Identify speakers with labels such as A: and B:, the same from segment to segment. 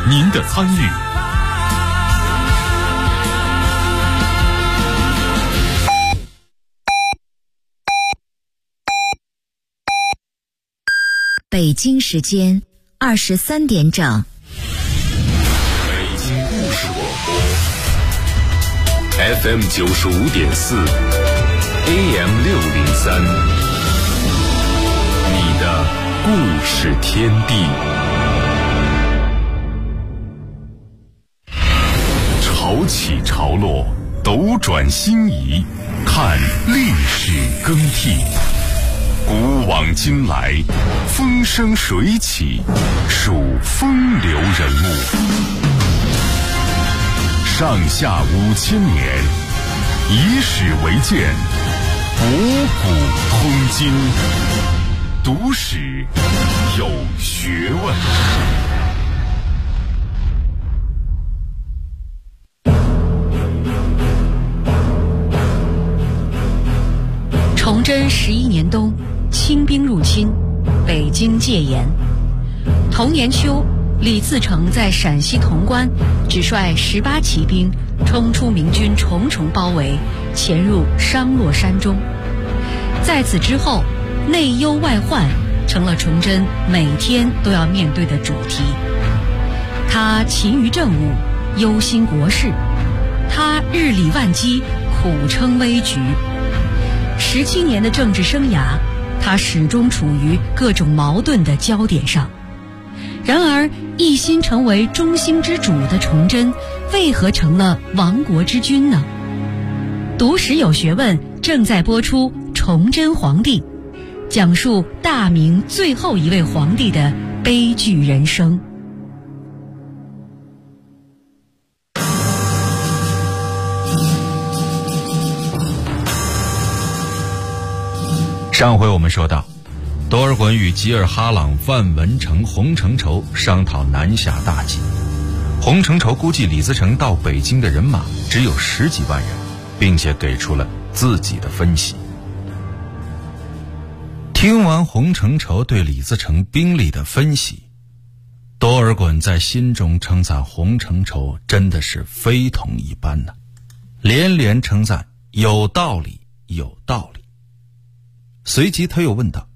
A: 您的参与。
B: 北京时间23点整。
A: 北京故事广播 FM 95.4 AM 603，你的故事天地。潮起潮落，斗转星移，看历史更替。古往今来，风生水起，数风流人物。上下5000年，以史为鉴，博古通今，读史有学问。
C: 崇祯11年冬，清兵入侵，北京戒严。同年秋，李自成在陕西潼关只率18骑兵冲出明军重重包围，潜入商洛山中。在此之后，内忧外患成了崇祯每天都要面对的主题。他勤于政务，忧心国事；他日理万机，苦撑危局。17年的政治生涯，他始终处于各种矛盾的焦点上。然而，一心成为中兴之主的崇祯，为何成了亡国之君呢？读史有学问正在播出《崇祯皇帝》，讲述大明最后一位皇帝的悲剧人生。
D: 上回我们说到，多尔衮与吉尔哈朗、范文成、洪承畴商讨南下大计。洪承畴估计李自成到北京的人马只有10几万人，并且给出了自己的分析。听完洪承畴对李自成兵力的分析，多尔衮在心中称赞洪承畴真的是非同一般呢，连连称赞有道理，有道理。随即他又问道，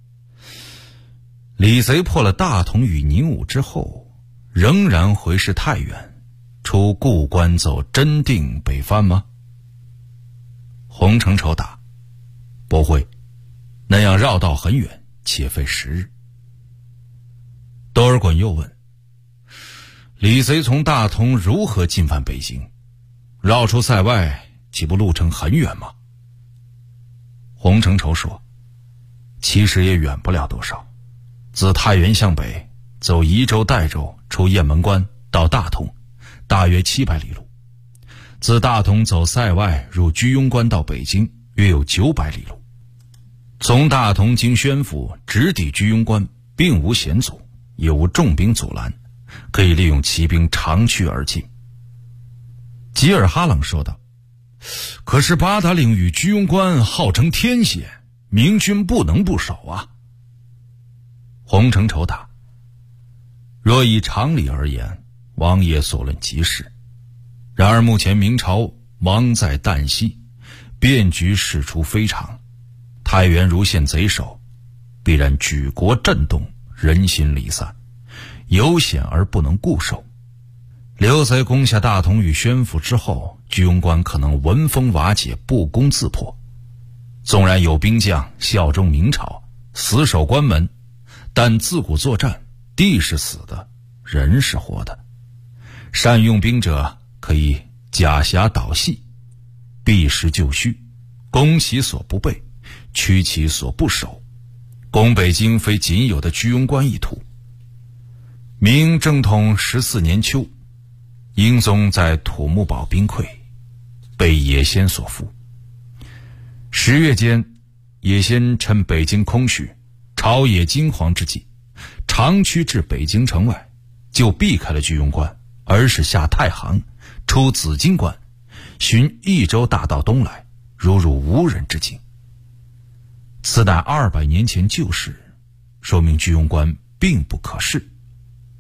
D: 李贼破了大同与宁武之后，仍然回师太原，出故关走真定北番吗？洪承畴答，不会，那样绕道很远，且费10日。多尔衮又问，李贼从大同如何进犯北京？绕出塞外，岂不路程很远吗？洪承畴说，其实也远不了多少，自太原向北走宜州、代州，出雁门关到大同，大约700里路；自大同走塞外入居庸关到北京，约有900里路。从大同经宣府直抵居庸关，并无险阻，也无重兵阻拦，可以利用骑兵长驱而进。吉尔哈朗说道，可是八达岭与居庸关号称天险，明军不能不守啊。洪承畴答，若以常理而言，王爷所论极是。然而目前明朝亡在旦夕，变局事出非常，太原如陷贼手，必然举国震动，人心离散，有险而不能固守。刘贼攻下大同与宣府之后，居庸关可能闻风瓦解，不攻自破。纵然有兵将效忠明朝，死守关门，但自古作战，地是死的，人是活的。善用兵者可以假侠导戏，避实就虚，攻其所不备，屈其所不守。攻北京非仅有的居庸关一途。明正统14年秋，英宗在土木堡兵溃，被野先所俘。10月间，野先趁北京空虚，朝野惊惶之际，长驱至北京城外，就避开了居庸关，而是下太行，出紫荆关，循益州大道东来，如入无人之境。此乃200年前旧事，说明居庸关并不可视。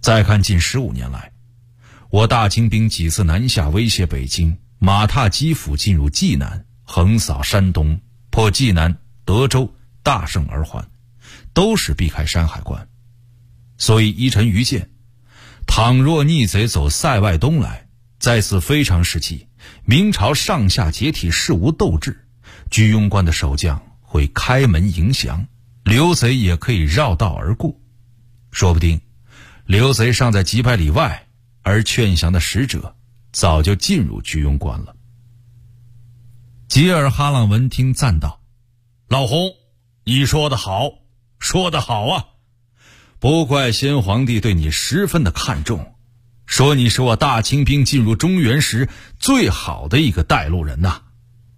D: 再看近15年来，我大清兵几次南下威胁北京，马踏基辅进入济南，横扫山东，破济南、德州，大胜而还，都是避开山海关。所以依臣愚见，倘若逆贼走塞外东来，在此非常时期，明朝上下解体，事无斗志，居庸关的守将会开门迎降，刘贼也可以绕道而过。说不定刘贼尚在几百里外，而劝降的使者早就进入居庸关了。吉尔哈朗闻听赞道：老洪，你说得好，说得好啊！不怪先皇帝对你十分的看重，说你是我大清兵进入中原时最好的一个带路人呐。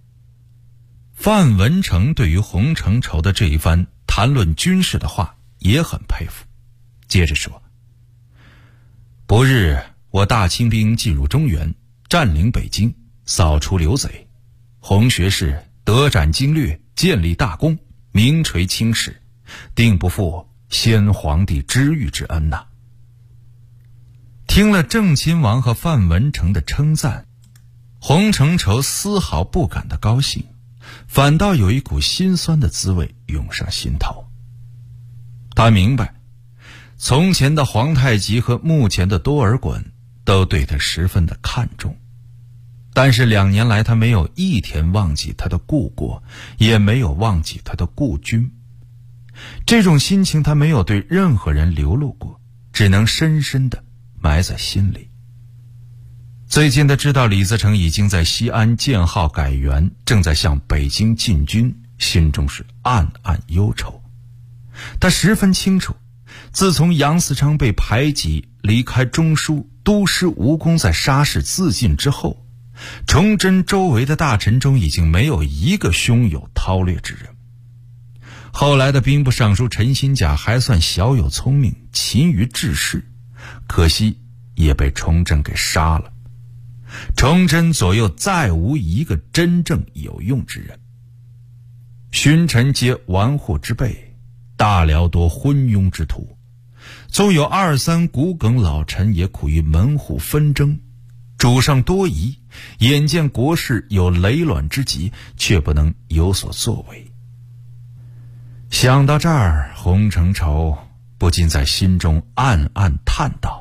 D: 范文成对于洪承畴的这一番谈论军事的话也很佩服，接着说：不日我大清兵进入中原，占领北京，扫除刘贼，洪学士得展经略，建立大功，名垂青史，定不负先皇帝知遇之恩呐。听了郑亲王和范文成的称赞，洪承畴丝毫不感到高兴，反倒有一股心酸的滋味涌上心头。他明白，从前的皇太极和目前的多尔衮都对他十分的看重，但是2年来他没有一天忘记他的故国，也没有忘记他的故君。这种心情他没有对任何人流露过，只能深深地埋在心里。最近他知道李自成已经在西安建号改元，正在向北京进军，心中是暗暗忧愁。他十分清楚，自从杨嗣昌被排挤，离开中书，督师吴公在沙市自尽之后，崇祯周围的大臣中已经没有一个胸有韬略之人。后来的兵部尚书陈新甲还算小有聪明，勤于治事，可惜也被崇祯给杀了。崇祯左右再无一个真正有用之人，勋臣皆纨绔之辈，大辽多昏庸之徒，纵有2、3骨梗老臣，也苦于门户纷争，主上多疑，眼见国事有累卵之急，却不能有所作为。想到这儿，洪承畴不禁在心中暗暗叹道：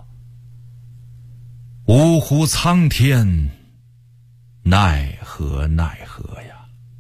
D: 呜呼苍天，奈何奈何呀！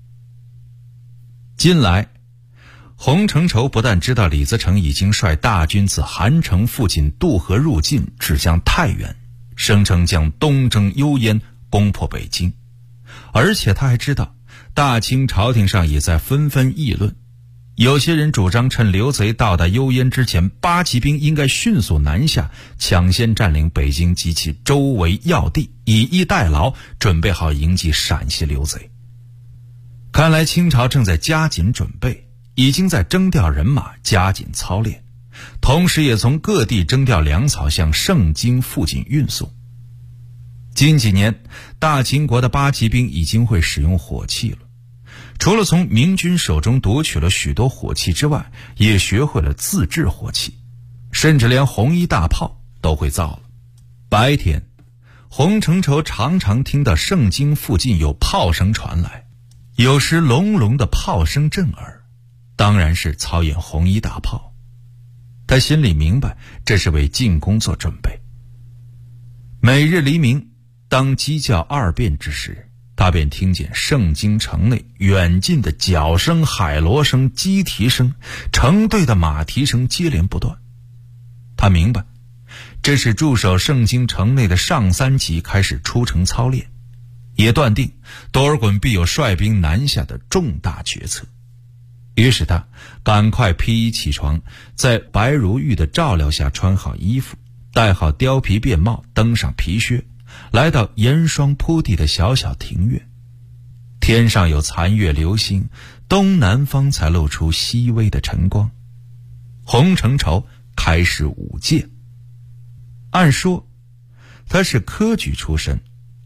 D: 近来洪承畴不但知道李自成已经率大军自韩城附近渡河入晋，指向太原，声称将东征幽燕，攻破北京，而且他还知道大清朝廷上也在纷纷议论，有些人主张趁刘贼到达幽燕之前，八旗兵应该迅速南下，抢先占领北京及其周围要地，以逸待劳，准备好迎击陕西刘贼。看来清朝正在加紧准备，已经在征调人马，加紧操练，同时也从各地征调粮草向盛京附近运送。近几年，大清国的八旗兵已经会使用火器了，除了从明军手中夺取了许多火器之外，也学会了自制火器，甚至连红衣大炮都会造了。白天，洪承畴常常听到盛京附近有炮声传来，有时隆隆的炮声震耳，当然是操演红衣大炮。他心里明白，这是为进攻做准备。每日黎明，当鸡叫2遍之时，他便听见盛京城内远近的角声、海螺声、鸡啼声、成队的马蹄声接连不断。他明白，这是驻守盛京城内的上3级开始出城操练，也断定多尔衮必有率兵南下的重大决策。于是他赶快披衣起床，在白如玉的照料下穿好衣服，戴好貂皮便帽，登上皮靴，来到严霜铺地的小小庭院。天上有残月流星，东南方才露出熹微的晨光。洪承畴开始舞剑。按说他是科举出身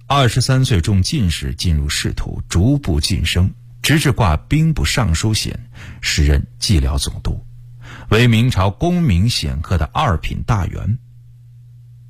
D: ，23岁中进士，进入仕途，逐步晋升，直至挂兵部尚书衔，时任蓟辽总督，为明朝功名显赫的2品大员。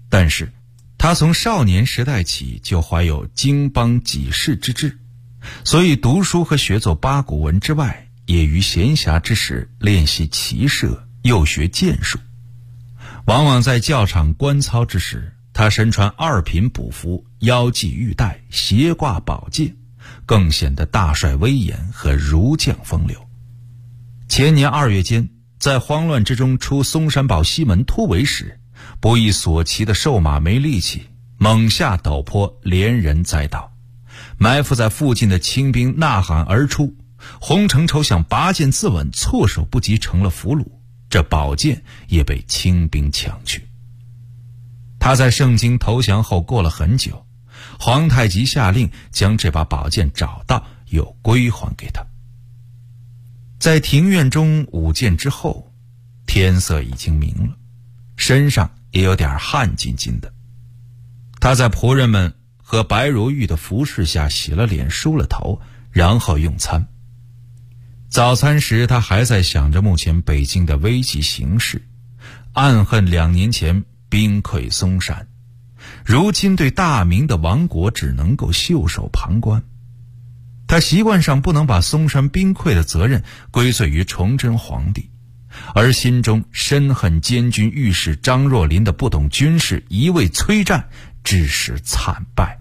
D: 但是他从少年时代起就怀有经邦济世之志，所以读书和学做八股文之外，也于闲暇之时练习骑射，又学剑术。往往在教场观操之时，他身穿二品补服，腰系玉带，斜挂宝剑，更显得大帅威严和儒将风流。前年2月间，在慌乱之中出嵩山堡西门突围时，不意所骑的瘦马没力气，猛下陡坡，连人栽倒。埋伏在附近的清兵呐喊而出，洪承畴想拔剑自刎，措手不及，成了俘虏。这宝剑也被清兵抢去。他在盛京投降后过了很久，皇太极下令将这把宝剑找到，又归还给他。在庭院中舞剑之后，天色已经明了，身上也有点汗津津的。他在仆人们和白如玉的服侍下洗了脸，梳了头，然后用餐。早餐时，他还在想着目前北京的危急形势，暗恨2年前兵溃嵩山，如今对大明的亡国只能够袖手旁观。他习惯上不能把嵩山兵溃的责任归罪于崇祯皇帝，而心中深恨监军御史张若琳的不懂军事，一味催战，致使惨败。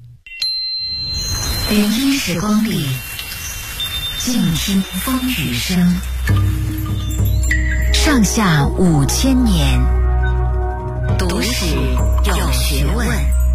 B: 聆听时光里，静听风雨声。上下5000年，读史有学问。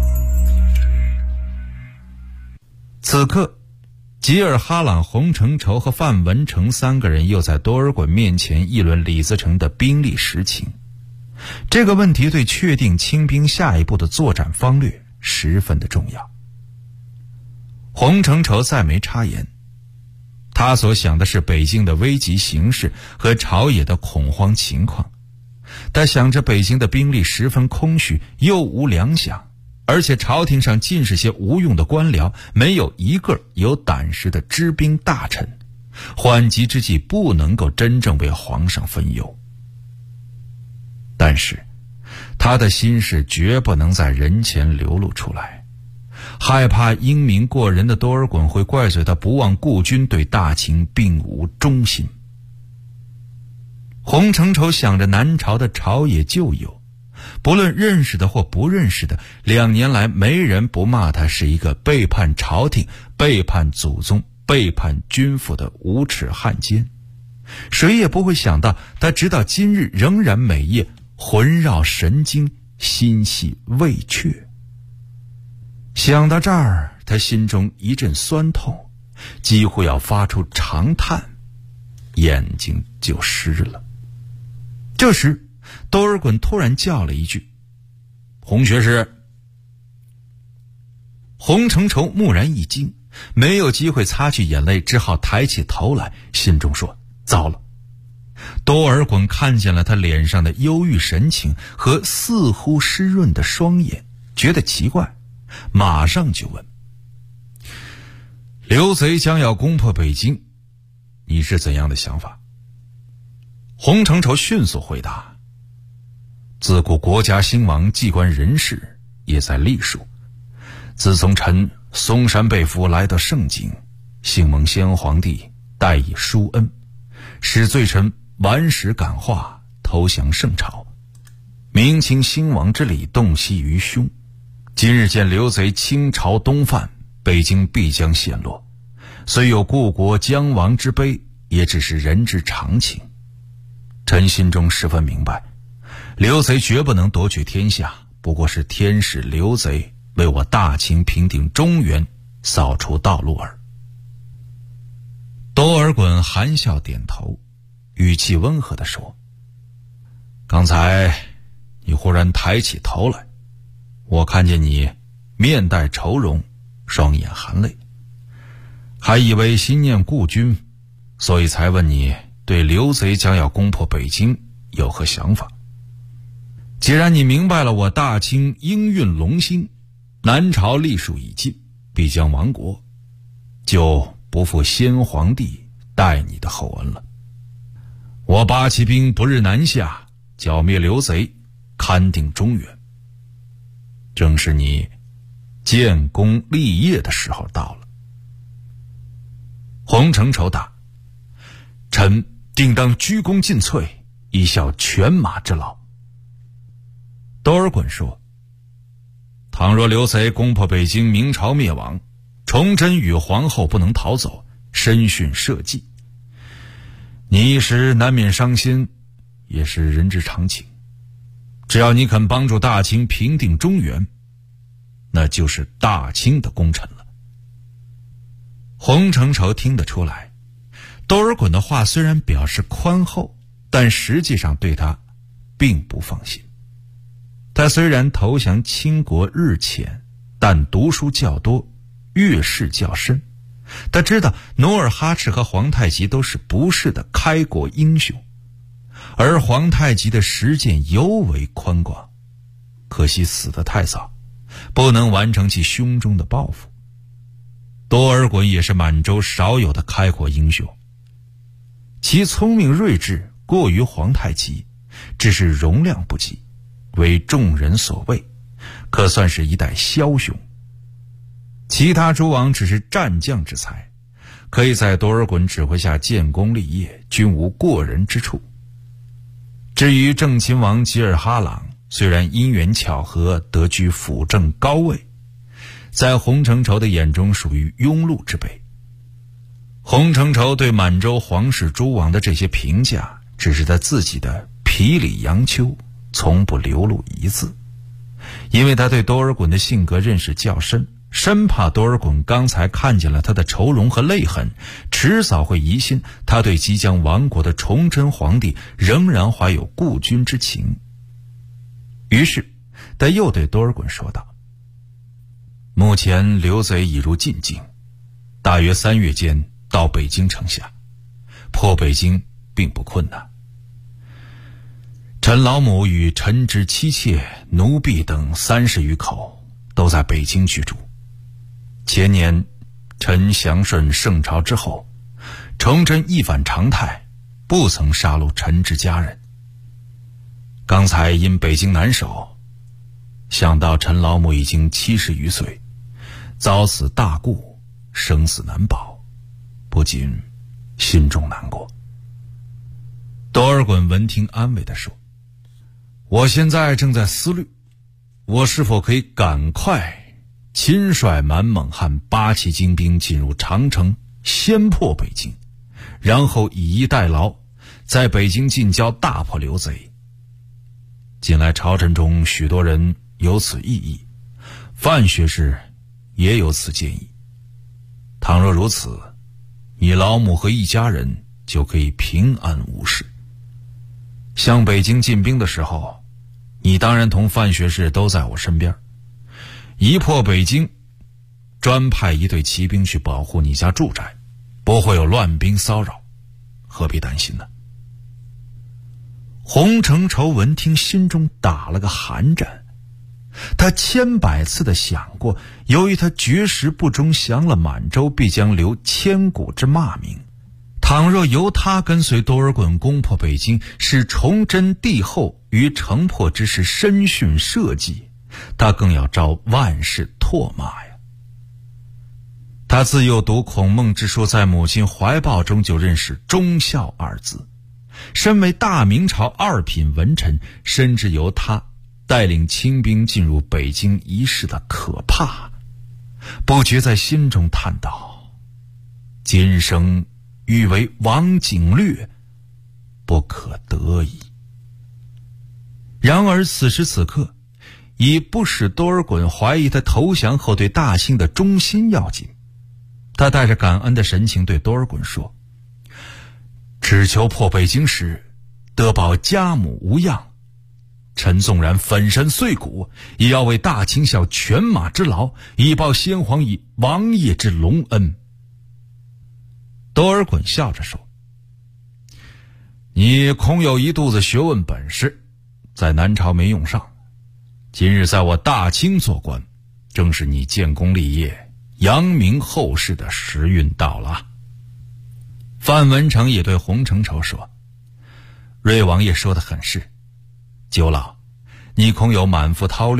D: 此刻，吉尔哈朗、洪承畴和范文成3个人又在多尔衮面前议论李自成的兵力实情。这个问题对确定清兵下一步的作战方略十分的重要。洪承畴再没插言，他所想的是北京的危急形势和朝野的恐慌情况。他想着北京的兵力十分空虚，又无粮饷，而且朝廷上尽是些无用的官僚，没有一个有胆识的知兵大臣，缓急之际不能够真正为皇上分忧。但是他的心事绝不能在人前流露出来，害怕英明过人的多尔衮会怪罪他不忘故军，对大清并无忠心。洪承畴想着南朝的朝野旧友，不论认识的或不认识的，2年来没人不骂他是一个背叛朝廷、背叛祖宗、背叛君父的无耻汉奸。谁也不会想到他直到今日仍然每夜魂绕神经，心系未却。想到这儿，他心中一阵酸痛，几乎要发出长叹，眼睛就湿了。这时多尔衮突然叫了一句：“洪学士。”洪承畴蓦然一惊，没有机会擦去眼泪，只好抬起头来，心中说：糟了。多尔衮看见了他脸上的忧郁神情和似乎湿润的双眼，觉得奇怪，马上就问：刘贼将要攻破北京，你是怎样的想法？洪承畴迅速回答：自古国家兴亡，既关人事，也在历数。自从臣嵩山被俘来到盛京，幸蒙先皇帝代以殊恩，使罪臣顽石感化，投降圣朝，明清兴亡之理洞悉于胸。今日见刘贼倾巢东犯，北京必将陷落，虽有故国将亡之悲，也只是人之常情。臣心中十分明白，刘贼绝不能夺取天下，不过是天使刘贼为我大清平定中原扫除道路耳。多尔衮含笑点头，语气温和地说：刚才你忽然抬起头来，我看见你面带愁容，双眼含泪，还以为心念故君，所以才问你对刘贼将要攻破北京有何想法。既然你明白了我大清应运龙兴，南朝历数已尽，必将亡国，就不负先皇帝待你的厚恩了。我8旗兵不日南下，剿灭刘贼，勘定中原。 正是你建功立业的时候到了。洪承畴答：臣定当鞠躬尽瘁，以效犬马之劳。多尔衮说：倘若刘贼攻破北京，明朝灭亡，崇祯与皇后不能逃走，身殉社稷，你一时难免伤心，也是人之常情。只要你肯帮助大清平定中原，那就是大清的功臣了。洪承畴听得出来，多尔衮的话虽然表示宽厚，但实际上对他并不放心。他虽然投降清国日浅，但读书较多，阅识较深。他知道努尔哈赤和皇太极都是不世的开国英雄，而皇太极的实践尤为宽广，可惜死得太早，不能完成其胸中的抱负。多尔衮也是满洲少有的开国英雄，其聪明睿智过于皇太极，只是容量不及，为众人所畏，可算是一代枭雄。其他诸王只是战将之才，可以在多尔衮指挥下建功立业，均无过人之处。至于正亲王吉尔哈朗，虽然因缘巧合得居辅政高位，在洪承畴的眼中属于庸碌之辈。洪承畴对满洲皇室诸王的这些评价，只是他自己的皮里杨丘，从不流露一字。因为他对多尔衮的性格认识较深，生怕多尔衮刚才看见了他的愁容和泪痕，迟早会疑心他对即将亡国的崇祯皇帝仍然怀有顾君之情。于是他又对多尔衮说道：目前刘贼已入晋境，大约3月间到北京城下，破北京并不困难。陈老母与陈之妻妾、奴婢等30余口都在北京居住。前年陈祥顺圣朝之后，崇祯一反常态，不曾杀戮陈之家人。刚才因北京难守，想到陈老母已经70余岁，遭此大故，生死难保，不禁心中难过。多尔衮闻听安慰地说：我现在正在思虑，我是否可以赶快亲率满蒙汉8旗精兵进入长城，先破北京，然后以逸待劳，在北京近郊大破刘贼。近来朝臣中许多人有此异议，范学士也有此建议。倘若如此，你老母和一家人就可以平安无事。向北京进兵的时候，你当然同范学士都在我身边。一破北京，专派一队骑兵去保护你家住宅，不会有乱兵骚扰，何必担心呢？洪承畴闻听，心中打了个寒战。他千百次地想过，由于他绝食不忠，降了满洲，必将留千古之骂名。倘若由他跟随多尔衮攻破北京，使崇祯帝后于城破之时身殉社稷，他更要遭万世唾骂呀。他自幼读孔孟之书，在母亲怀抱中就认识忠孝2字。身为大明朝2品文臣，深知由他带领清兵进入北京一事的可怕，不觉在心中叹道：今生欲为王景略，不可得矣。然而此时此刻，以不使多尔衮怀疑他投降后对大清的忠心要紧。他带着感恩的神情对多尔衮说：只求破北京时得保家母无恙，臣纵然粉身碎骨，也要为大清效犬马之劳，以报先皇以王爷之隆恩。多尔衮笑着说：你空有一肚子学问本事，在南朝没用上，今日在我大清做官，正是你建功立业、扬名后世的时运到了。范文成也对洪承畴说：瑞王爷说得很是，九老，你空有满腹韬略，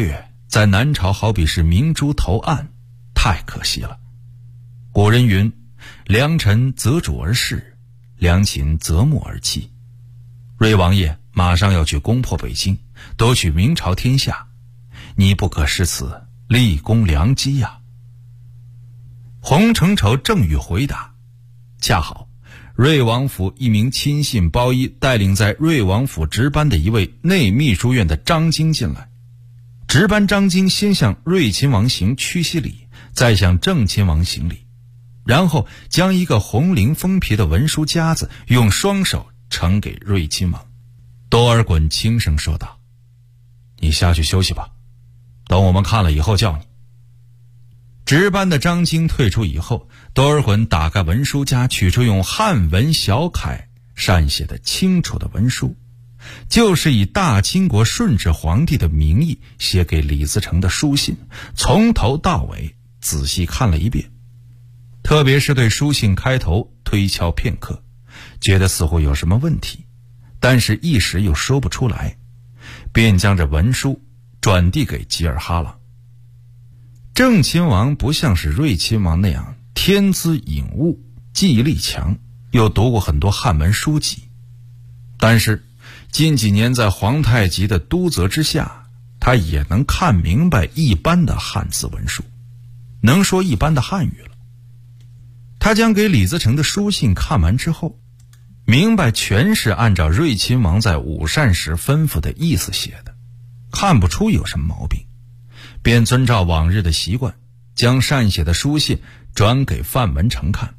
D: 在南朝好比是明珠投暗，太可惜了。古人云：良臣择主而事，良禽择木而栖。瑞王爷马上要去攻破北京，夺取明朝天下，你不可失此，立功良机呀。洪承畴正欲回答，恰好瑞王府一名亲信包衣带领在瑞王府值班的一位内秘书院的张京进来。值班张京先向瑞亲王行屈膝礼，再向郑亲王行礼，然后将一个红绫封皮的文书夹子用双手呈给瑞亲王。多尔衮轻声说道：你下去休息吧，等我们看了以后叫你。值班的张京退出以后，多尔衮打开文书夹，取出用汉文小楷善写的清楚的文书，就是以大清国顺治皇帝的名义写给李自成的书信，从头到尾仔细看了一遍，特别是对书信开头推敲片刻，觉得似乎有什么问题，但是一时又说不出来，便将这文书转递给吉尔哈朗。郑亲王不像是瑞亲王那样天资颖悟，记忆力强，又读过很多汉文书籍，但是近几年在皇太极的督责之下，他也能看明白一般的汉字文书，能说一般的汉语了。他将给李自成的书信看完之后，明白全是按照瑞亲王在午膳时吩咐的意思写的，看不出有什么毛病，便遵照往日的习惯，将善写的书信转给范文成看。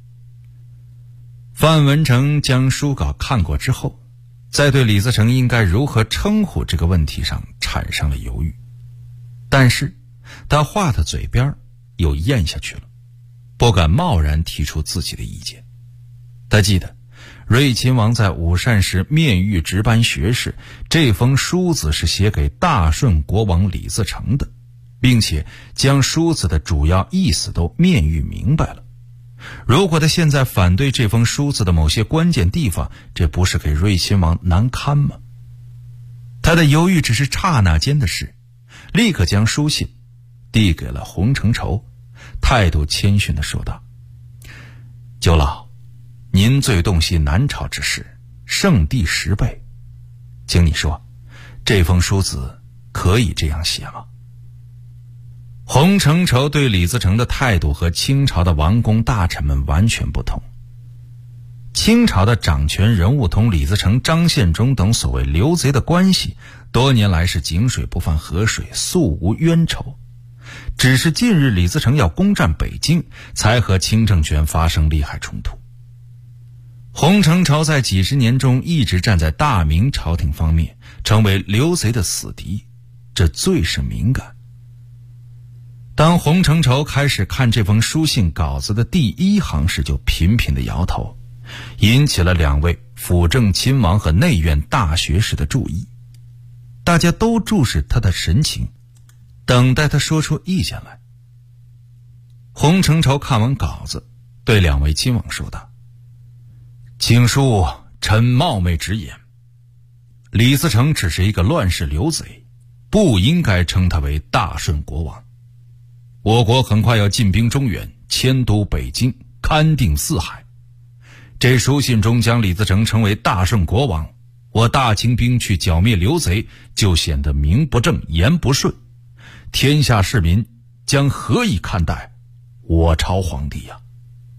D: 范文成将书稿看过之后，在对李自成应该如何称呼这个问题上产生了犹豫，但是他话的嘴边又咽下去了，不敢贸然提出自己的意见。他记得瑞亲王在午膳时面谕值班学士，这封书子是写给大顺国王李自成的，并且将书子的主要意思都面谕明白了。如果他现在反对这封书子的某些关键地方，这不是给瑞亲王难堪吗？他的犹豫只是刹那间的事，立刻将书信递给了洪承畴，态度谦逊地说道：九老，您最洞悉南朝之事，圣帝10倍，请你说，这封书子可以这样写吗？洪承畴对李自成的态度和清朝的王公大臣们完全不同。清朝的掌权人物同李自成、张献忠等所谓流贼的关系，多年来是井水不犯河水，素无冤仇。只是近日李自成要攻占北京，才和清政权发生利害冲突。洪承畴在几十年中一直站在大明朝廷方面，成为流贼的死敌，这最是敏感。当洪承畴开始看这封书信稿子的第一行时，就频频地摇头，引起了2位辅政亲王和内院大学士的注意。大家都注视他的神情，等待他说出意见来。洪承畴看完稿子，对2位亲王说道：请恕臣冒昧直言，李自成只是一个乱世流贼，不应该称他为大顺国王。我国很快要进兵中原，迁都北京，勘定四海。这书信中将李自成称为大顺国王，我大清兵去剿灭流贼，就显得名不正言不顺。天下市民将何以看待我朝皇帝呀？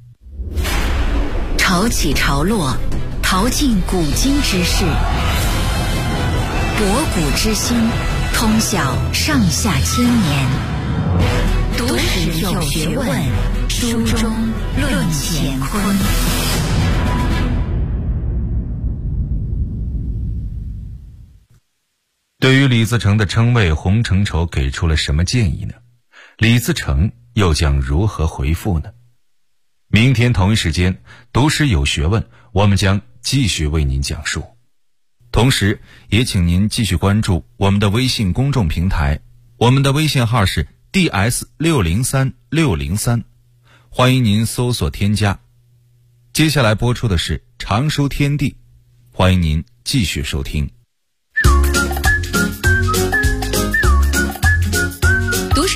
B: 潮起潮落，淘尽古今之事，博古之今，通晓上下千年。读史有学问，书中论乾坤。
D: 对于李自成的称谓，洪承畴给出了什么建议呢？李自成又将如何回复呢？明天同一时间，读史有学问，我们将继续为您讲述。同时也请您继续关注我们的微信公众平台，我们的微信号是DS603603，欢迎您搜索添加。接下来播出的是常书天地，欢迎您继续收听。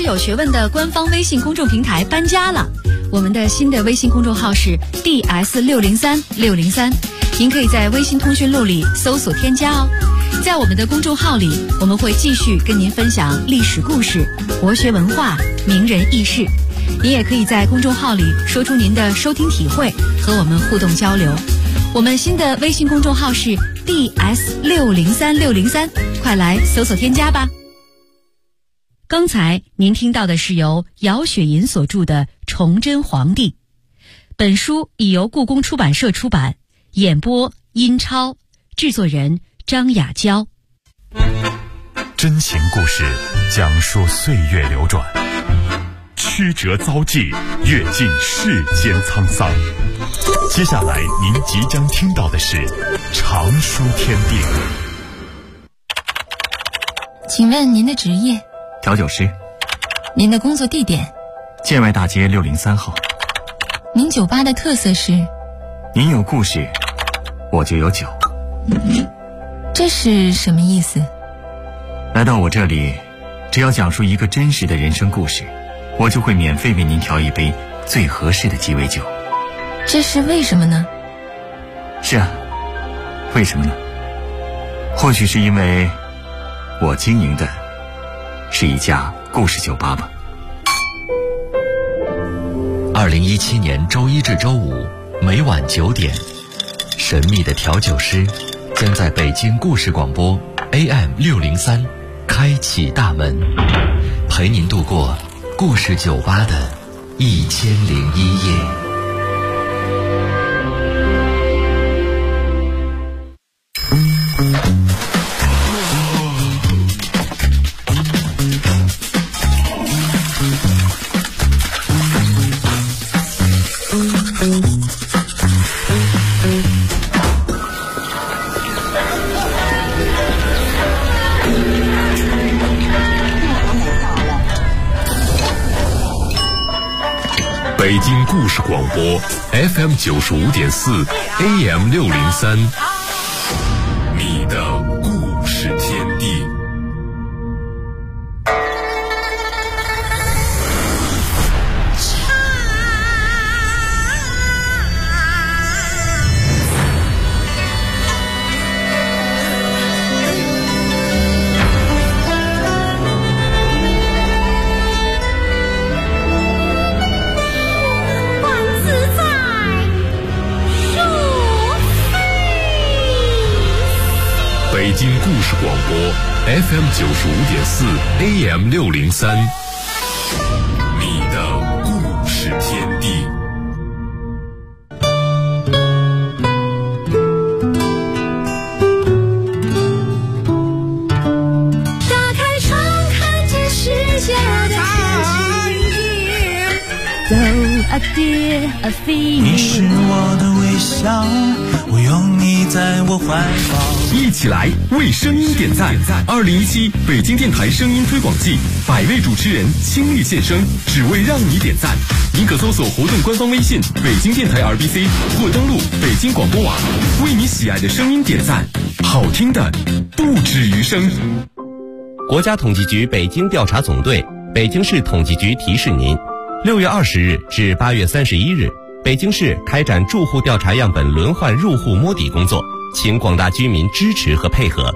C: 师有学问的官方微信公众平台搬家了，我们的新的微信公众号是 DS603603，您可以在微信通讯录里搜索添加哦。在我们的公众号里，我们会继续跟您分享历史故事、国学文化、名人轶事。您也可以在公众号里说出您的收听体会，和我们互动交流。我们新的微信公众号是 DS603603，快来搜索添加吧。刚才您听到的是由姚雪银所著的《崇祯皇帝》，本书已由故宫出版社出版，演播殷超，制作人张雅娇。
A: 真情故事讲述岁月流转，曲折遭际，阅尽世间沧桑。接下来您即将听到的是常书天地。
E: 请问您的职业？
F: 调酒师。
E: 您的工作地点？
F: 建外大街603号。
E: 您酒吧的特色是？
F: 您有故事，我就有酒。
E: 这是什么意思？
F: 来到我这里，只要讲述一个真实的人生故事，我就会免费为您调一杯最合适的鸡尾酒。
E: 这是为什么呢？
F: 是啊，为什么呢？或许是因为我经营的是一家故事酒吧吧。
G: 2017年周一至周五每晚9点，神秘的调酒师将在北京故事广播 AM603 开启大门，陪您度过故事酒吧的1001夜。
A: 北京故事广播 FM95.4 AM603， 你的故事天地。北京故事广播 FM95.4 AM603， 你的故事天地。
B: 打开窗看见世界的
H: 你是我的微笑，我拥你在我怀抱。
A: 一起来为声音点赞！2017北京电台声音推广季，100位主持人倾力献声，只为让你点赞。您可搜索活动官方微信“北京电台 RBC” 或登录北京广播网，为你喜爱的声音点赞，好听的不止于声。
I: 国家统计局北京调查总队、北京市统计局提示您：6月20日至8月31日，北京市开展住户调查样本轮换入户摸底工作，请广大居民支持和配合。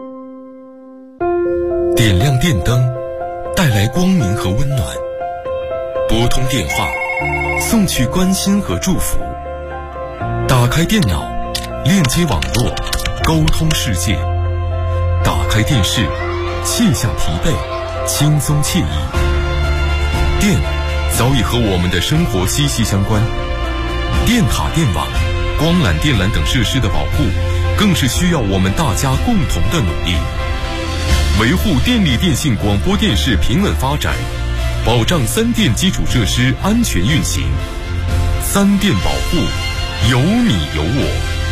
A: 点亮电灯，带来光明和温暖；拨通电话，送去关心和祝福；打开电脑，链接网络，沟通世界；打开电视，卸下疲惫，轻松惬意。电早已和我们的生活息息相关，电塔、电网、光缆、电缆等设施的保护，更是需要我们大家共同的努力。维护电力电信广播电视平稳发展，保障3电基础设施安全运行。3电保护，有你有我。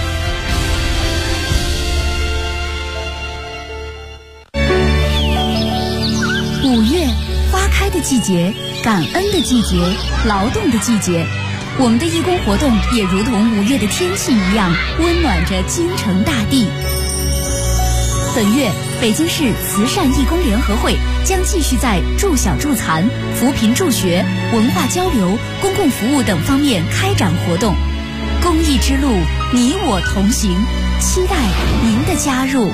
J: 5月，花开的季节，感恩的季节，劳动的季节。我们的义工活动也如同5月的天气一样，温暖着京城大地。本月， 北京市慈善义工联合会将继续在助小助残、扶贫助学、文化交流、公共服务等方面开展活动。公益之路，你我同行，期待您的加入。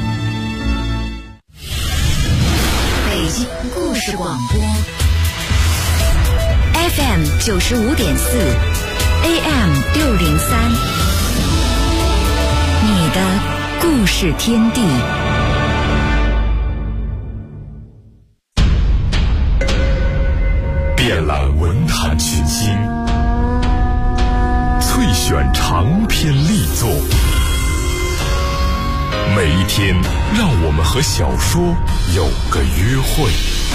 B: 北京故事广播 FM 95.4 AM 603，你的故事天地。
A: 遍览文坛群星，萃选长篇力作，每一天让我们和小说有个约会。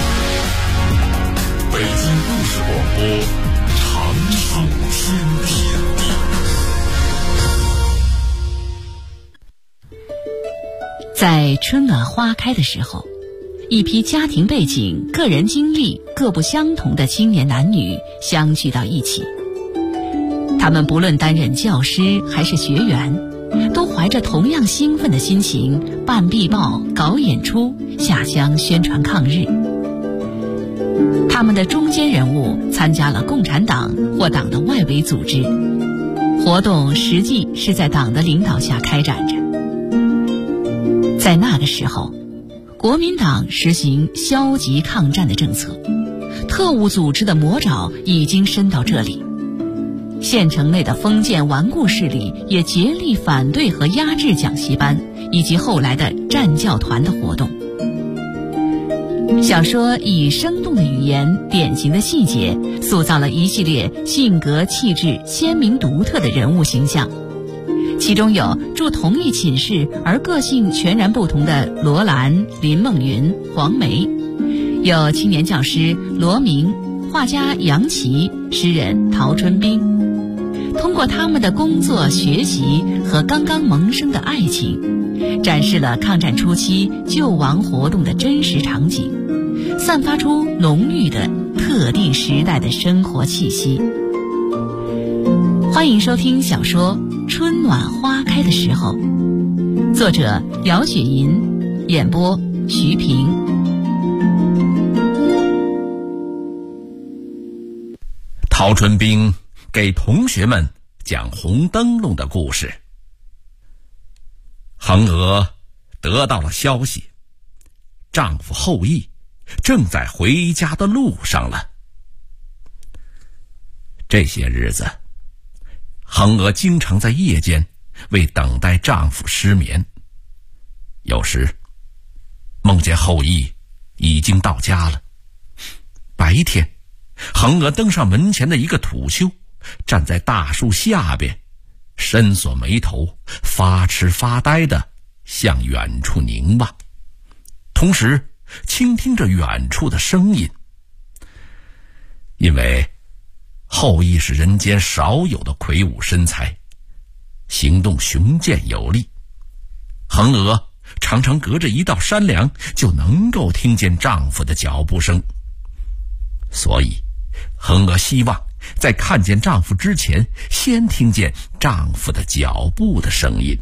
A: 北京故事广播，长寿天地。
C: 在春暖花开的时候，一批家庭背景、个人经历各不相同的青年男女相聚到一起。他们不论担任教师还是学员，都怀着同样兴奋的心情办壁报、搞演出、下乡宣传抗日。他们的中坚人物参加了共产党或党的外围组织，活动实际是在党的领导下开展着。在那个时候，国民党实行消极抗战的政策，特务组织的魔爪已经伸到这里。县城内的封建顽固势力也竭力反对和压制讲习班以及后来的战教团的活动。小说以生动的语言、典型的细节，塑造了一系列性格气质鲜明独特的人物形象。其中有住同一寝室而个性全然不同的罗兰、林梦云、黄梅，有青年教师罗明、画家杨琦、诗人陶春冰。通过他们的工作、学习和刚刚萌生的爱情，展示了抗战初期救亡活动的真实场景，散发出浓郁的特定时代的生活气息。欢迎收听小说《春暖花开的时候》，作者姚雪银，演播徐平。
K: 陶春冰给同学们讲红灯笼的故事。恒娥得到了消息，丈夫后羿正在回家的路上了。这些日子，恒娥经常在夜间为等待丈夫失眠，有时梦见后羿已经到家了。白天，恒娥登上门前的一个土丘，站在大树下边，深锁眉头，发痴发呆地向远处凝望，同时倾听着远处的声音。因为后羿是人间少有的魁梧身材，行动雄健有力，恒娥常常隔着一道山梁就能够听见丈夫的脚步声，所以恒娥希望在看见丈夫之前，先听见丈夫的脚步的声音。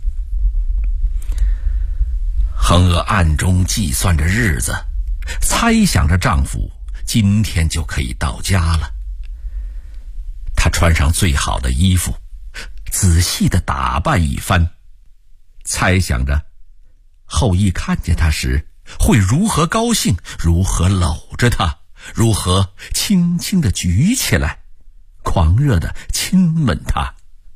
K: 恒娥暗中计算着日子，猜想着丈夫今天就可以到家了。她穿上最好的衣服，仔细地打扮一番，猜想着后羿看见她时会如何高兴，如何搂着她，如何轻轻地举起来，狂热地亲吻她。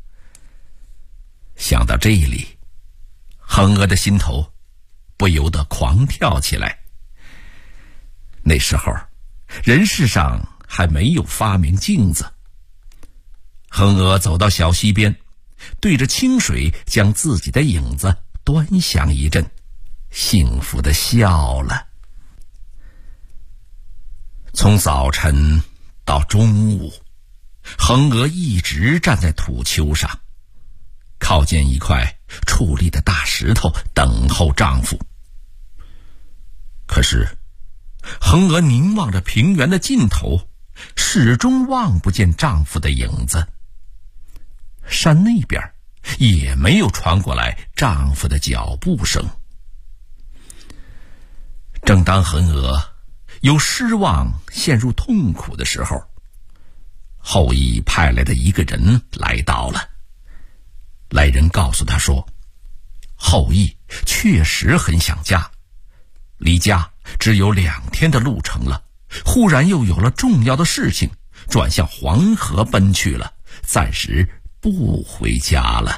K: 想到这里，恒娥的心头不由得狂跳起来。那时候，人世上还没有发明镜子。恒娥走到小溪边，对着清水将自己的影子端详一阵，幸福地笑了。从早晨到中午，恒娥一直站在土丘上，靠近一块矗立的大石头，等候丈夫。可是恒娥凝望着平原的尽头，始终望不见丈夫的影子。山那边也没有传过来丈夫的脚步声。 正当恒娥由失望陷入痛苦的时候，后羿派来的一个人来到了。来人告诉他说，后羿确实很想家，离家只有2天的路程了，忽然又有了重要的事情，转向黄河奔去了，暂时不回家了。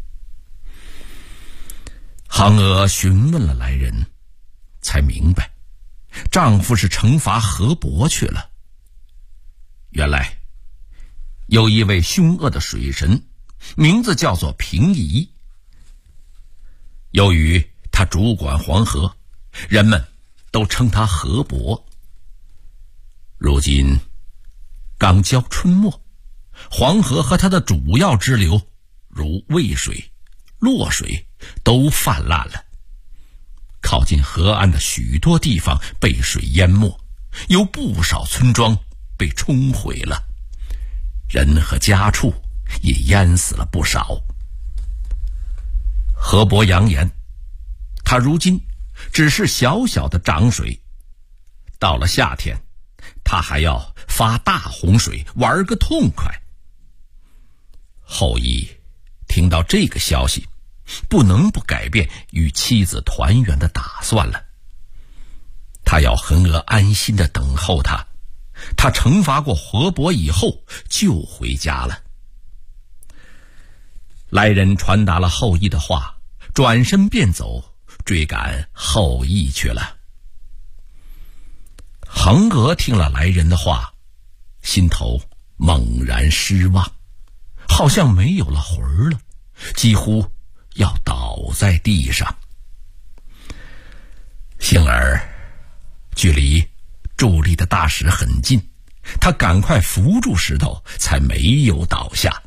K: 嫦娥询问了来人，才明白丈夫是惩罚河伯去了。原来有一位凶恶的水神，名字叫做平夷。由于他主管黄河，人们都称他河伯。如今刚交春末，黄河和它的主要支流如渭水、洛水都泛滥了，靠近河岸的许多地方被水淹没，有不少村庄被冲毁了，人和家畜也淹死了不少。河伯扬言，他如今只是小小的涨水，到了夏天他还要发大洪水，玩个痛快。后羿听到这个消息，不能不改变与妻子团圆的打算了。他要恒娥安心地等候他，他惩罚过河伯以后就回家了。来人传达了后羿的话，转身便走，追赶后羿去了。恒娥听了来人的话，心头猛然失望，好像没有了魂儿了，几乎要倒在地上。幸而距离伫立的大石很近，他赶快扶住石头，才没有倒下。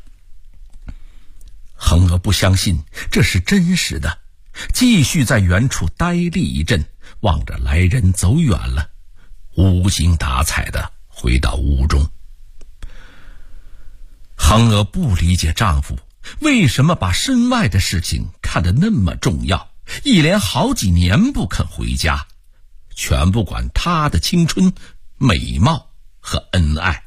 K: 恒娥不相信这是真实的，继续在远处呆立一阵，望着来人走远了，无精打采地回到屋中。恒娥不理解丈夫为什么把身外的事情看得那么重要，一连好几年不肯回家，全不管他的青春、美貌和恩爱。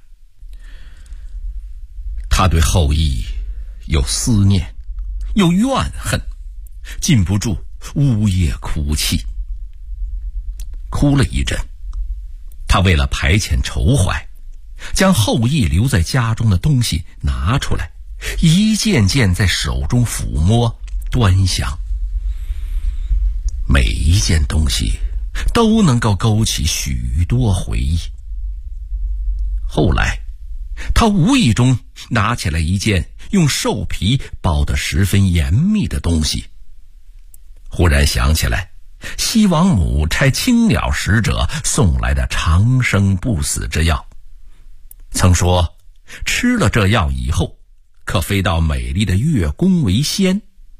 K: 他对后羿有思念，有怨恨，禁不住呜咽哭泣。哭了一阵，他为了排遣愁怀，将后羿留在家中的东西拿出来，一件件在手中抚摸端详。每一件东西都能够勾起许多回忆。后来他无意中拿起了一件用兽皮包得十分严密的东西，忽然想起来西王母差青鸟使者送来的长生不死之药，曾说吃了这药以后可飞到美丽的月宫为仙。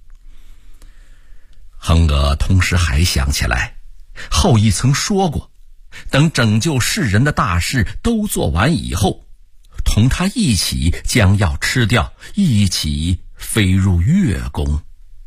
K: 恒娥同时还想起来后羿曾说过，等拯救世人的大事都做完以后，同他一起将药吃掉，一起飞入月宫。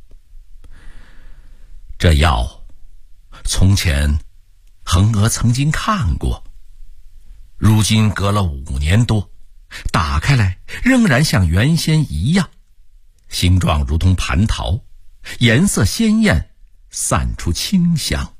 K: 这药从前恒娥曾经看过，如今隔了5年多，打开来仍然像原先一样，形状如同蟠桃，颜色鲜艳，散出清香。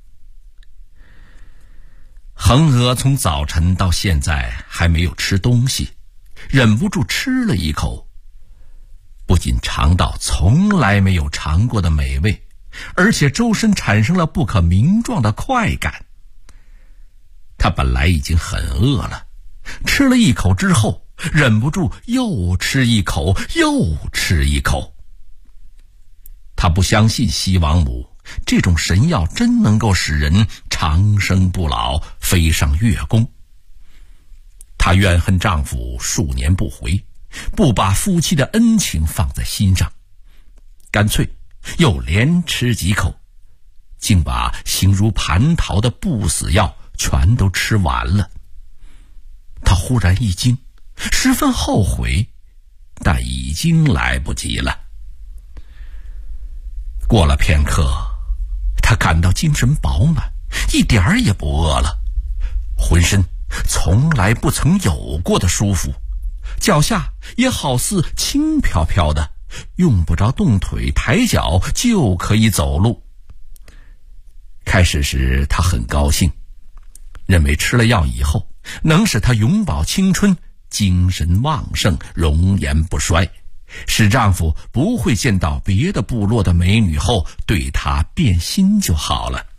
K: 恒娥从早晨到现在还没有吃东西，忍不住吃了一口，不仅尝到从来没有尝过的美味，而且周身产生了不可名状的快感。他本来已经很饿了，吃了一口之后，忍不住又吃一口，又吃一口。他不相信西王母这种神药真能够使人长生不老，飞上月宫。她怨恨丈夫数年不回，不把夫妻的恩情放在心上，干脆又连吃几口，竟把形如蟠桃的不死药全都吃完了。她忽然一惊，十分后悔，但已经来不及了。过了片刻，她感到精神饱满， 一点儿也不饿了，浑身从来不曾有过的舒服，脚下也好似轻飘飘的，用不着动腿抬脚就可以走路。开始时他很高兴，认为吃了药以后能使他永葆青春，精神旺盛，容颜不衰，使丈夫不会见到别的部落的美女后对她变心就好了。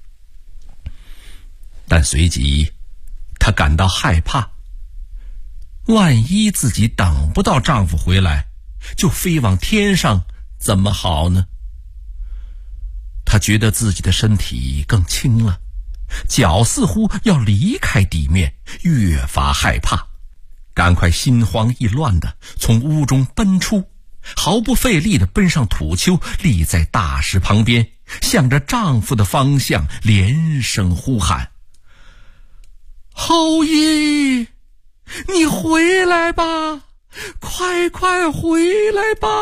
K: 但随即她感到害怕，万一自己等不到丈夫回来，就飞往天上，怎么好呢？她觉得自己的身体更轻了，脚似乎要离开地面，越发害怕，赶快心慌意乱地从屋中奔出，毫不费力地奔上土丘，立在大石旁边，向着丈夫的方向连声呼喊：后羿，你回来吧，快快回来吧！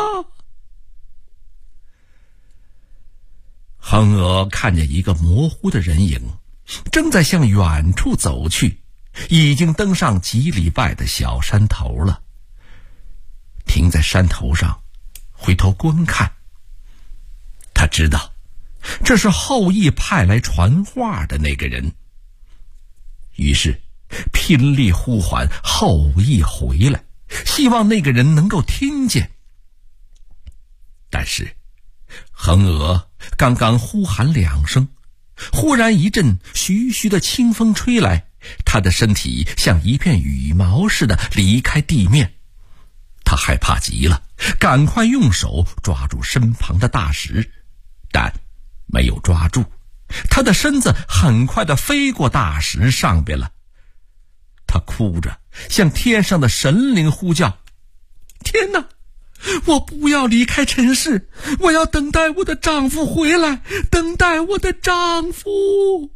K: 恒娥看见一个模糊的人影正在向远处走去，已经登上几里外的小山头了。停在山头上，回头观看，他知道这是后羿派来传话的那个人，于是拼力呼唤后羿回来，希望那个人能够听见。但是恒娥刚刚呼喊2声，忽然一阵徐徐的清风吹来，她的身体像一片羽毛似的离开地面。她害怕极了，赶快用手抓住身旁的大石，但没有抓住，她的身子很快地飞过大石上边了。她哭着向天上的神灵呼叫：天哪，我不要离开尘世，我要等待我的丈夫回来，等待我的丈夫。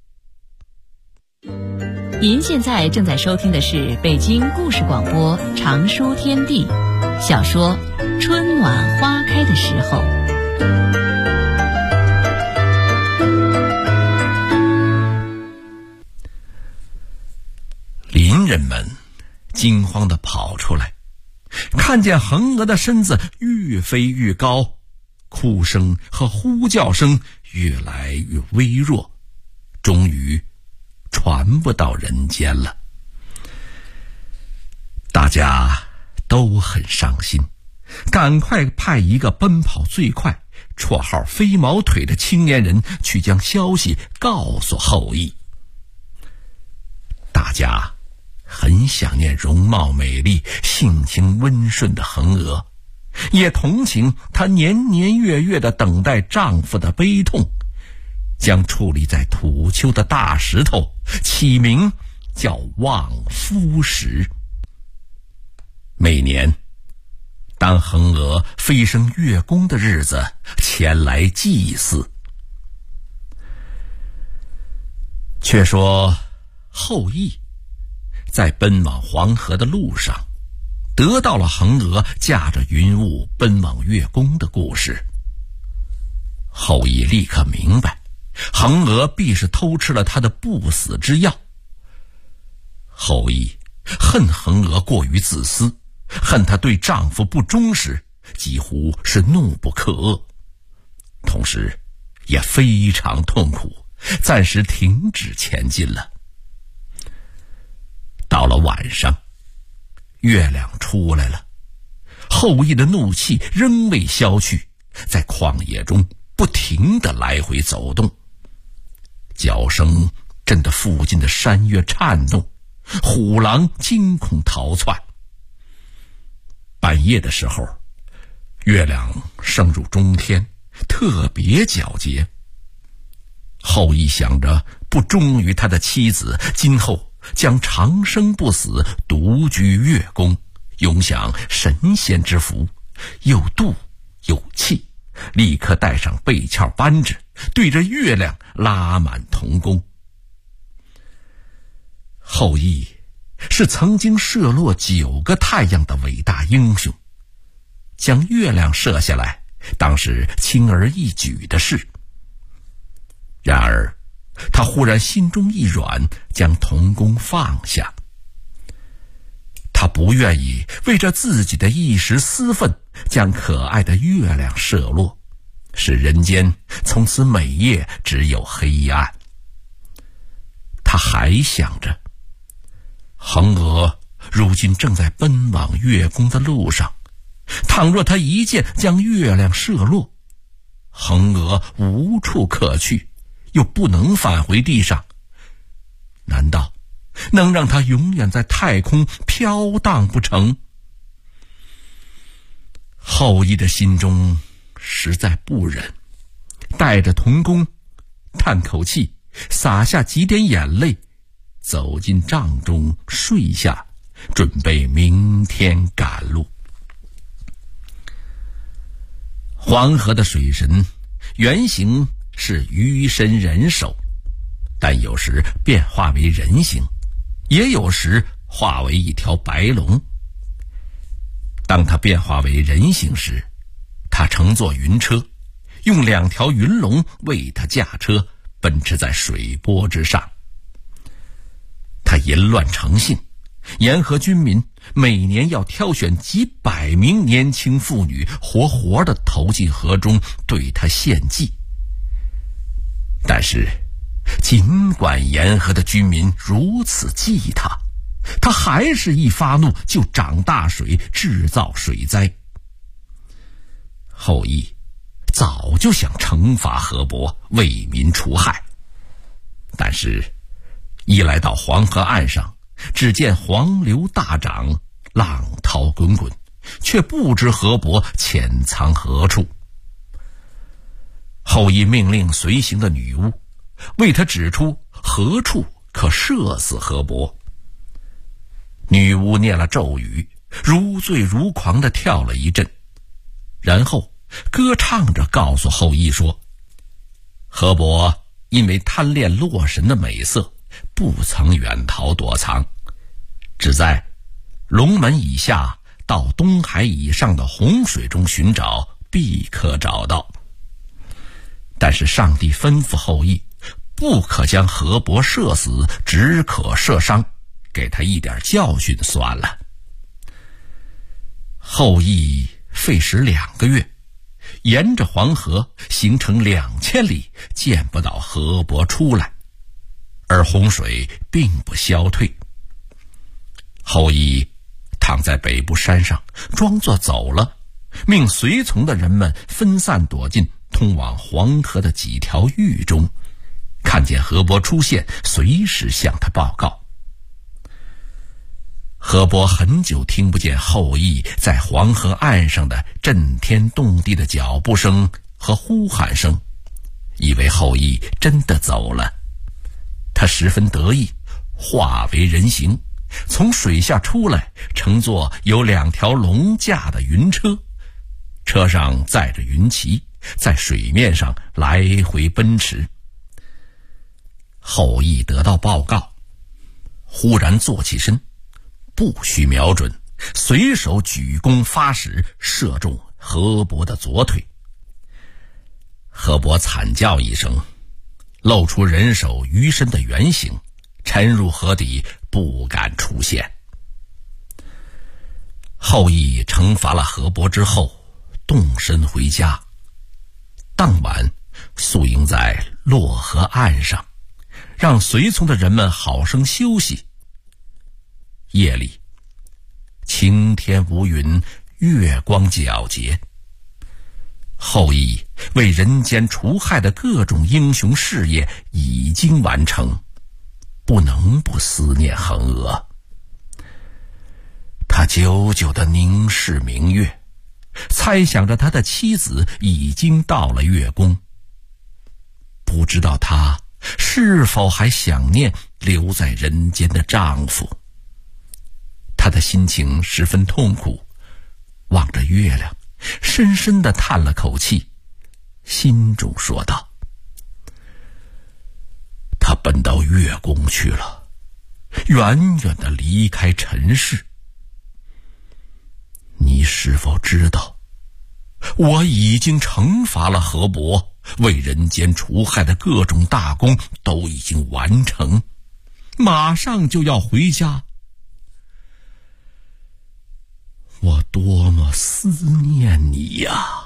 C: 您现在正在收听的是北京故事广播长书天地小说《春暖花开的时候》。
K: 邻人们惊慌地跑出来，看见恒娥的身子越飞越高，哭声和呼叫声越来越微弱，终于传不到人间了。大家都很伤心，赶快派一个奔跑最快、绰号飞毛腿的青年人去将消息告诉后羿。大家很想念容貌美丽、性情温顺的恒娥，也同情她年年月月地等待丈夫的悲痛，将矗立在土丘的大石头起名叫望夫石。每年当恒娥飞升月宫的日子，前来祭祀。却说后羿在奔往黄河的路上，得到了恒娥驾着云雾奔往月宫的故事。后羿立刻明白，恒娥必是偷吃了他的不死之药。后羿恨恒娥过于自私，恨她对丈夫不忠实，几乎是怒不可遏，同时也非常痛苦，暂时停止前进了。到了晚上，月亮出来了，后羿的怒气仍未消去，在旷野中不停地来回走动，叫声震得附近的山岳颤动，虎狼惊恐逃窜。半夜的时候，月亮升入中天，特别皎洁。后羿想着不忠于他的妻子，今后将长生不死，独居月宫，永享神仙之福，又妒又气，立刻带上背鞘扳指，对着月亮拉满铜弓。后羿是曾经射落9个太阳的伟大英雄，将月亮射下来当是轻而易举的事。然而他忽然心中一软，将童弓放下。他不愿意为着自己的一时私愤，将可爱的月亮射落，使人间从此每夜只有黑暗。他还想着，嫦娥如今正在奔往月宫的路上，倘若他一箭将月亮射落，嫦娥无处可去，又不能返回地上，难道能让他永远在太空飘荡不成？后羿的心中实在不忍，带着童弓，叹口气，洒下几点眼泪，走进帐中睡下，准备明天赶路。黄河的水神原型是鱼身人首，但有时变化为人形，也有时化为一条白龙。当他变化为人形时，他乘坐云车，用2条云龙为他驾车，奔驰在水波之上。他淫乱成性，沿河军民每年要挑选几百名年轻妇女，活活地投进河中，对他献祭。但是尽管沿河的居民如此忌他，他还是一发怒就涨大水，制造水灾。后羿早就想惩罚河伯，为民除害，但是一来到黄河岸上，只见黄流大涨，浪涛滚滚，却不知河伯潜藏何处。后羿命令随行的女巫为他指出何处可射死河伯。女巫念了咒语，如醉如狂地跳了一阵，然后歌唱着告诉后羿说，河伯因为贪恋洛神的美色，不曾远逃躲藏，只在龙门以下到东海以上的洪水中寻找，必可找到。但是上帝吩咐后羿，不可将河伯射死，只可射伤，给他一点教训算了。后羿费时2个月，沿着黄河行程2000里，见不到河伯出来，而洪水并不消退。后羿躺在北部山上，装作走了，命随从的人们分散躲进通往黄河的几条狱中，看见河伯出现，随时向他报告。河伯很久听不见后羿在黄河岸上的震天动地的脚步声和呼喊声，以为后羿真的走了。他十分得意，化为人形，从水下出来，乘坐有2条龙架的云车，车上载着云旗，在水面上来回奔驰。后羿得到报告，忽然坐起身，不许瞄准，随手举弓发矢，射中河伯的左腿。河伯惨叫一声，露出人手鱼身的原形，沉入河底，不敢出现。后羿惩罚了河伯之后，动身回家。当晚宿营在洛河岸上，让随从的人们好生休息。夜里，晴天无云，月光皎洁。后羿为人间除害的各种英雄事业已经完成，不能不思念嫦娥。他久久地凝视明月，猜想着他的妻子已经到了月宫，不知道他是否还想念留在人间的丈夫。他的心情十分痛苦，望着月亮，深深地叹了口气，心中说道：他奔到月宫去了，远远地离开尘世。你是否知道，我已经惩罚了河伯， 为人间除害的各种大功都已经完成，马上就要回家。我多么思念你呀！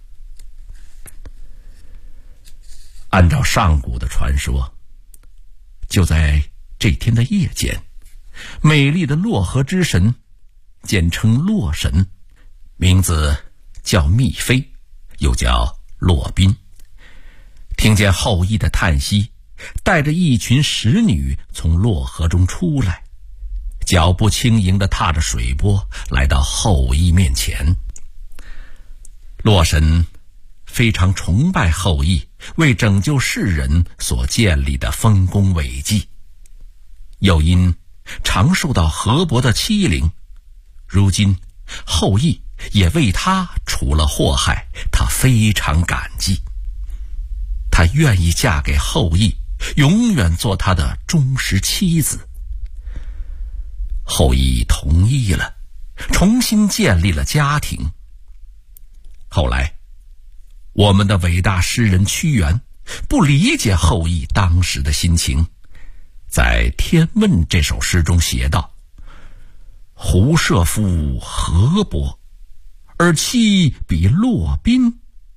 K: 按照上古的传说，就在这天的夜间，美丽的洛河之神，简称洛神，名字叫密妃，又叫洛宾，听见后羿的叹息，带着一群使女从洛河中出来，脚步轻盈地踏着水波，来到后羿面前。洛神非常崇拜后羿为拯救世人所建立的丰功伟绩，又因常受到河伯的欺凌，如今后羿也为他除了祸害，他非常感激。他愿意嫁给后羿，永远做他的忠实妻子。后羿同意了，重新建立了家庭。后来我们的伟大诗人屈原不理解后羿当时的心情，在《天问》这首诗中写道：胡射夫河伯，而妻比洛宾。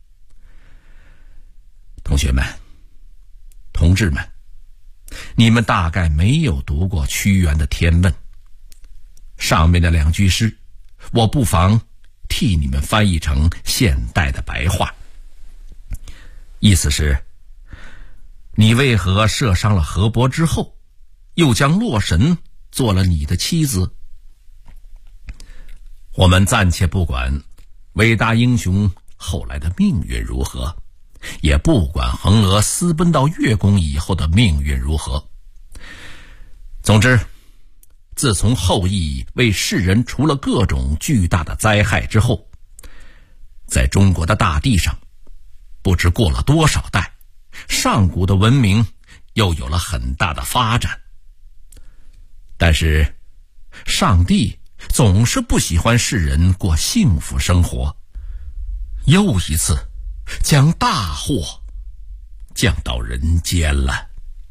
K: 同学们，同志们，你们大概没有读过屈原的《天问》，上面的2句诗，我不妨替你们翻译成现代的白话。意思是，你为何射伤了河伯之后，又将洛神做了你的妻子？我们暂且不管伟大英雄后来的命运如何，也不管嫦娥私奔到月宫以后的命运如何。总之，自从后羿为世人除了各种巨大的灾害之后，在中国的大地上，不知过了多少代，上古的文明又有了很大的发展。但是上帝总是不喜欢世人过幸福生活，又一次将大祸降到人间了。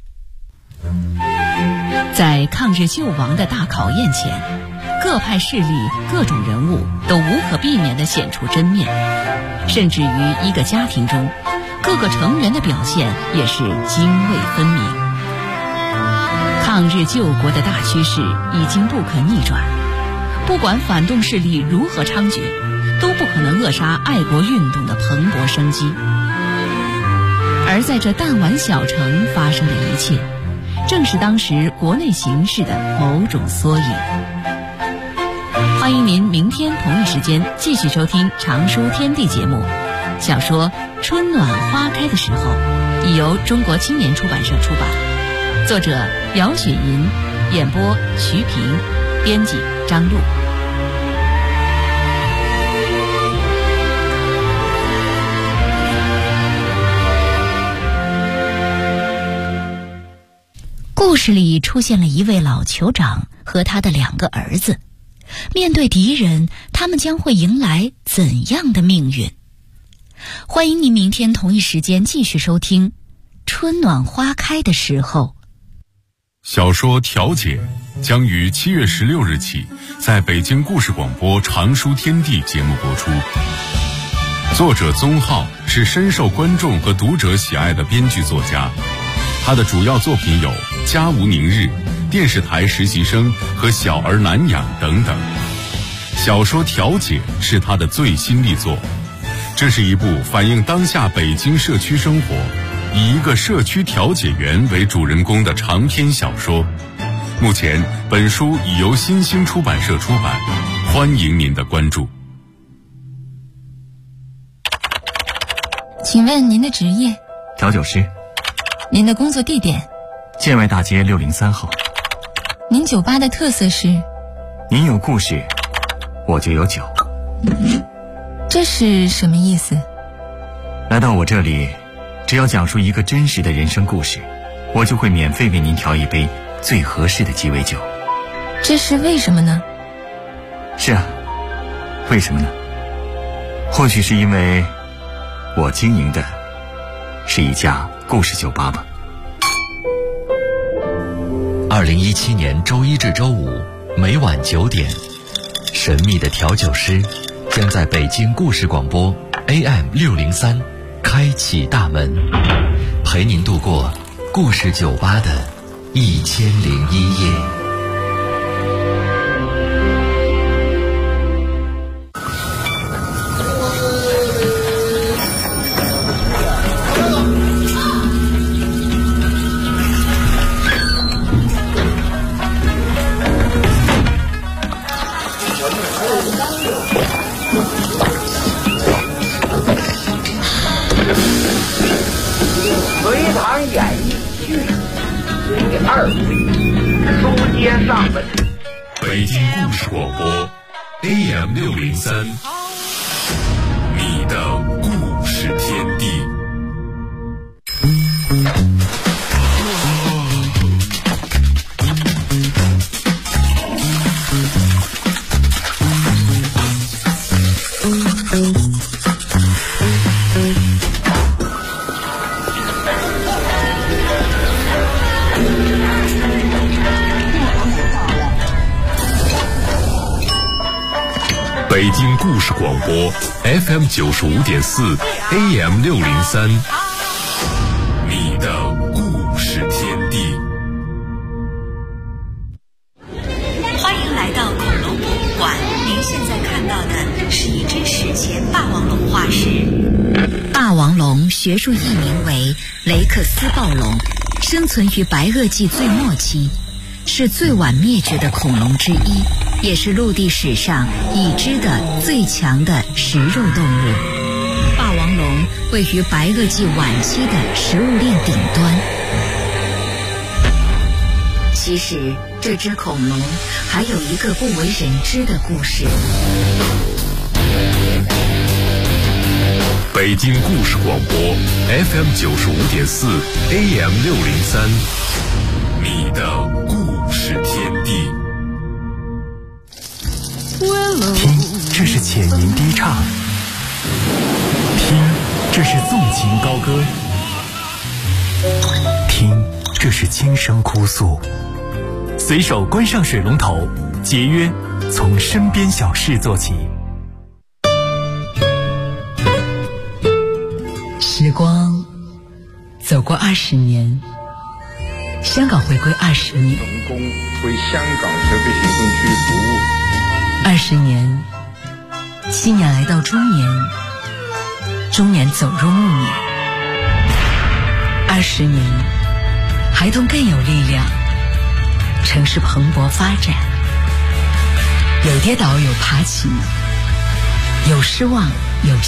C: 在抗日救亡的大考验前，各派势力、各种人物都无可避免地显出真面，甚至于一个家庭中，各个成员的表现也是泾渭分明。抗日救国的大趋势已经不可逆转，不管反动势力如何猖獗，都不可能扼杀爱国运动的蓬勃生机。而在这弹丸小城发生的一切，正是当时国内形势的某种缩影。欢迎您明天同一时间继续收听《常书天地》节目。小说《春暖花开的时候》已由中国青年出版社出版，作者姚雪银，演播徐平，编辑张璐。
J: 故事里出现了一位老酋长和他的2个儿子，面对敌人，他们将会迎来怎样的命运？欢迎您明天同一时间继续收听《春暖花开的时候》。
A: 小说《调解》将于7月16日起在北京故事广播《常书天地》节目播出。作者宗浩是深受观众和读者喜爱的编剧作家，他的主要作品有《家无宁日》、电视台实习生和小儿难养等等。小说《调解》是他的最新力作，这是一部反映当下北京社区生活，以一个社区调解员为主人公的长篇小说。目前本书已由新兴出版社出版，欢迎您的关注。
E: 请问您的职业？
F: 调酒师。
E: 您的工作地点？
F: 建外大街603号。
E: 您酒吧的特色是？
F: 您有故事，我就有酒。
E: 这是什么意思？
F: 来到我这里，只要讲述一个真实的人生故事，我就会免费为您调一杯最合适的鸡尾酒。
E: 这是为什么呢？
F: 是啊，为什么呢？或许是因为我经营的是一家故事酒吧吗
G: ？2017年周一至周五每晚9点，神秘的调酒师将在北京故事广播 AM603开启大门，陪您度过故事酒吧的1001夜。
L: 隋唐演义序第2回，书接上文。
A: 北京故事广播 AM603，你的故事天地。北京故事广播 FM95.4 AM603，你的故事天地。
B: 欢迎来到恐龙博物馆，您现在看到的是一只史前霸王龙化石。霸王龙学术译名为雷克斯暴龙，生存于白垩纪最末期，是最晚灭绝的恐龙之一，也是陆地史上已知的最强的食肉动物。霸王龙位于白垩纪晚期的食物链顶端。其实这只恐龙还有一个不为人知的故事。
A: 北京故事广播 FM95.4 AM603，你的故事天地。
M: 听，这是浅吟低唱；听，这是纵情高歌；听，这是轻声哭诉。随手关上水龙头，节约从身边小事做起。
N: 时光走过20年，香港回归20年，
O: 成功为香港特别行政区服务
N: 20年，青年来到中年，中年走入暮年，20年，孩童更有力量，城市蓬勃发展，有跌倒有爬起，有失望有